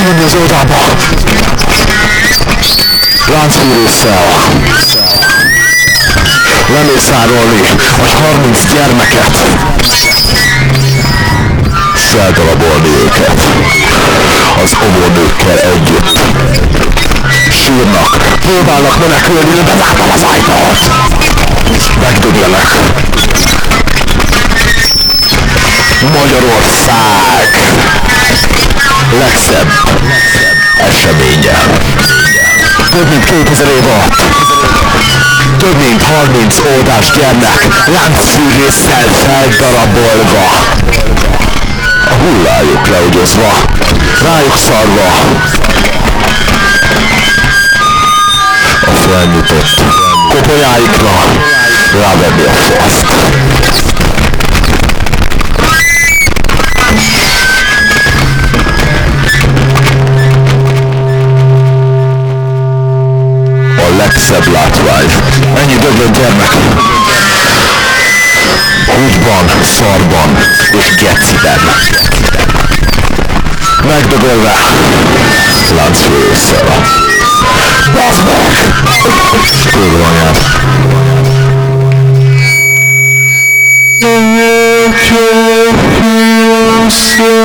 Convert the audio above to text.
menni az oldába. Láncfűrésszel. Lemészárolni a 30 gyermeket. Feldarabolni őket. Az óvónőkkel együtt. Sírnak, próbálnak menekülni, de bezártam az ajtót. Megdöglenek. Magyarország legszebb eseménye. Több mint 2000 év alatt. Több mint 30 óvodás gyermek láncfűrésszel feldarabolva. A hullájuk leugyozva, rájuk szarva. A felnyitott koponyáikra rávenni a faszt. A legszebb látvány. Ennyi döglött gyermek. Húgyban, szarban és geciben. Megdögölve láncfűrésszel. Bazd meg! Kurva anyád. Make you feel so